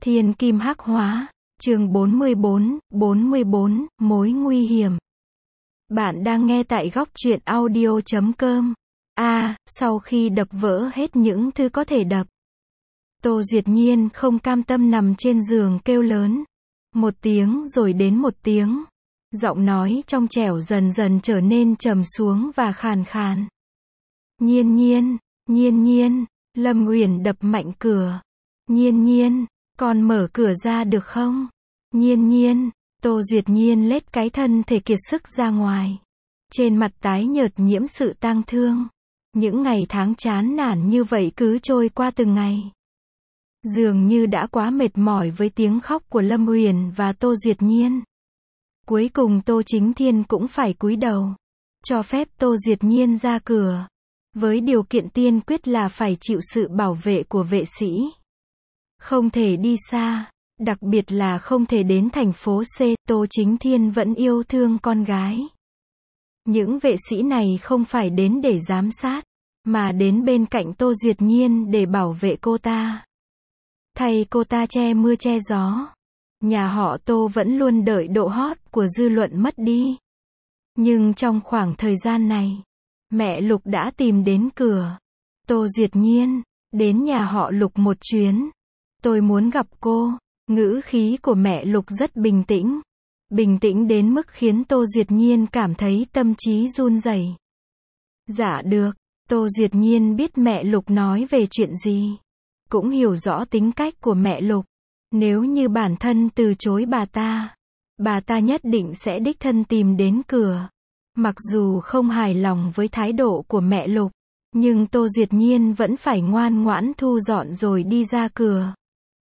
Thiên kim hắc hóa, chương 44, mối nguy hiểm. Bạn đang nghe tại góc truyện audio.com. Sau khi đập vỡ hết những thứ có thể đập, Tô Duyệt Nhiên không cam tâm nằm trên giường kêu lớn. Một tiếng rồi đến một tiếng. Giọng nói trong trẻo dần dần trở nên trầm xuống và khàn khàn. Nhiên nhiên, Lâm Uyển đập mạnh cửa. Nhiên, con mở cửa ra được không? Nhiên, Tô Duyệt Nhiên lết cái thân thể kiệt sức ra ngoài. Trên mặt tái nhợt nhiễm sự tang thương. Những ngày tháng chán nản như vậy cứ trôi qua từng ngày. Dường như đã quá mệt mỏi với tiếng khóc của Lâm Uyển và Tô Duyệt Nhiên. Cuối cùng Tô Chính Thiên cũng phải cúi đầu, cho phép Tô Duyệt Nhiên ra cửa. Với điều kiện tiên quyết là phải chịu sự bảo vệ của vệ sĩ. Không thể đi xa, đặc biệt là không thể đến thành phố C. Tô Chính Thiên vẫn yêu thương con gái. Những vệ sĩ này không phải đến để giám sát, mà đến bên cạnh Tô Duyệt Nhiên để bảo vệ cô ta. Thay cô ta che mưa che gió. Nhà họ Tô vẫn luôn đợi độ hot của dư luận mất đi. Nhưng trong khoảng thời gian này, mẹ Lục đã tìm đến cửa. Tô Duyệt Nhiên, đến nhà họ Lục một chuyến. Tôi muốn gặp cô. Ngữ khí của mẹ Lục rất bình tĩnh. Bình tĩnh đến mức khiến Tô Duyệt Nhiên cảm thấy tâm trí run rẩy. Dạ được. Tô Duyệt Nhiên biết mẹ Lục nói về chuyện gì. Cũng hiểu rõ tính cách của mẹ Lục. Nếu như bản thân từ chối bà ta nhất định sẽ đích thân tìm đến cửa. Mặc dù không hài lòng với thái độ của mẹ Lục, nhưng Tô Duyệt Nhiên vẫn phải ngoan ngoãn thu dọn rồi đi ra cửa.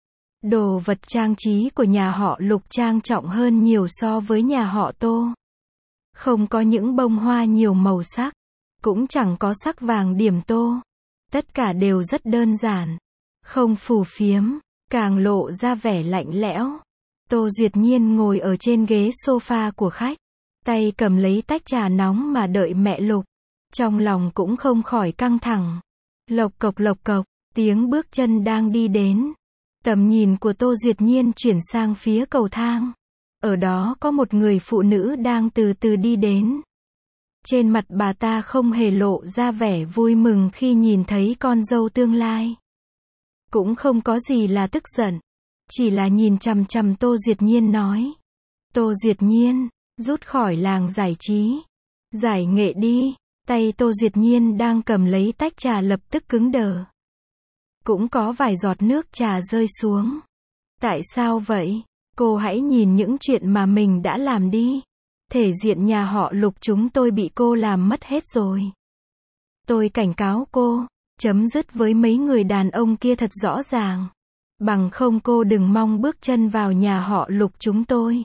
Đồ vật trang trí của nhà họ Lục trang trọng hơn nhiều so với nhà họ Tô. Không có những bông hoa nhiều màu sắc, cũng chẳng có sắc vàng điểm tô. Tất cả đều rất đơn giản, không phù phiếm, càng lộ ra vẻ lạnh lẽo. Tô Duyệt Nhiên ngồi ở trên ghế sofa của khách, tay cầm lấy tách trà nóng mà đợi mẹ Lục. Trong lòng cũng không khỏi căng thẳng. Lộc cộc, tiếng bước chân đang đi đến. Tầm nhìn của Tô Duyệt Nhiên chuyển sang phía cầu thang. Ở đó có một người phụ nữ đang từ từ đi đến. Trên mặt bà ta không hề lộ ra vẻ vui mừng khi nhìn thấy con dâu tương lai. Cũng không có gì là tức giận. Chỉ là nhìn chằm chằm Tô Duyệt Nhiên nói. Tô Duyệt Nhiên, rút khỏi làng giải trí. Giải nghệ đi. Tay Tô Duyệt Nhiên đang cầm lấy tách trà lập tức cứng đờ. Cũng có vài giọt nước trà rơi xuống. Tại sao vậy? Cô hãy nhìn những chuyện mà mình đã làm đi. Thể diện nhà họ Lục chúng tôi bị cô làm mất hết rồi. Tôi cảnh cáo cô, chấm dứt với mấy người đàn ông kia thật rõ ràng. Bằng không cô đừng mong bước chân vào nhà họ Lục chúng tôi.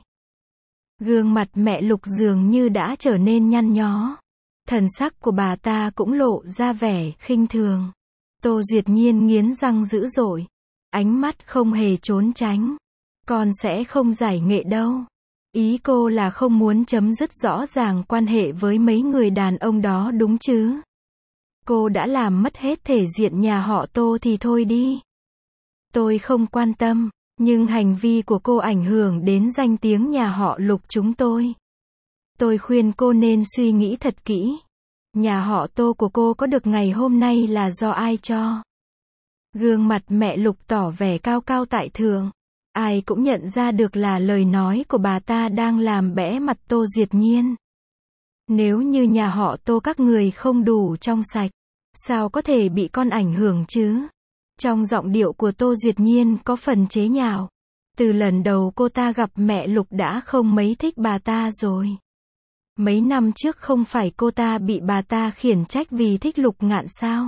Gương mặt mẹ Lục dường như đã trở nên nhăn nhó. Thần sắc của bà ta cũng lộ ra vẻ khinh thường. Tô Duyệt Nhiên nghiến răng dữ dội. Ánh mắt không hề trốn tránh. Con sẽ không giải nghệ đâu. Ý cô là không muốn chấm dứt rõ ràng quan hệ với mấy người đàn ông đó đúng chứ? Cô đã làm mất hết thể diện nhà họ Tô thì thôi đi. Tôi không quan tâm, nhưng hành vi của cô ảnh hưởng đến danh tiếng nhà họ Lục chúng tôi. Tôi khuyên cô nên suy nghĩ thật kỹ. Nhà họ Tô của cô có được ngày hôm nay là do ai cho? Gương mặt mẹ Lục tỏ vẻ cao cao tại thượng. Ai cũng nhận ra được là lời nói của bà ta đang làm bẽ mặt Tô Duyệt Nhiên. Nếu như nhà họ Tô các người không đủ trong sạch, sao có thể bị con ảnh hưởng chứ? Trong giọng điệu của Tô Duyệt Nhiên có phần chế nhạo. Từ lần đầu cô ta gặp mẹ Lục đã không mấy thích bà ta rồi. Mấy năm trước không phải cô ta bị bà ta khiển trách vì thích Lục Ngạn sao?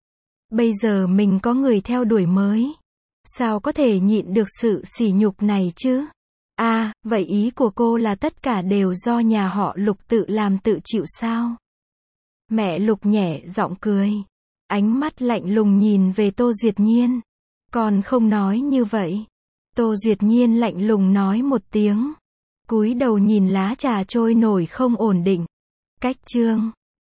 Bây giờ mình có người theo đuổi mới. Sao có thể nhịn được sự sỉ nhục này chứ? Vậy ý của cô là tất cả đều do nhà họ Lục tự làm tự chịu sao? Mẹ Lục nhẹ giọng cười. Ánh mắt lạnh lùng nhìn về Tô Duyệt Nhiên. Con không nói như vậy. Tô Duyệt Nhiên lạnh lùng nói một tiếng. Cúi đầu nhìn lá trà trôi nổi không ổn định. Cách chương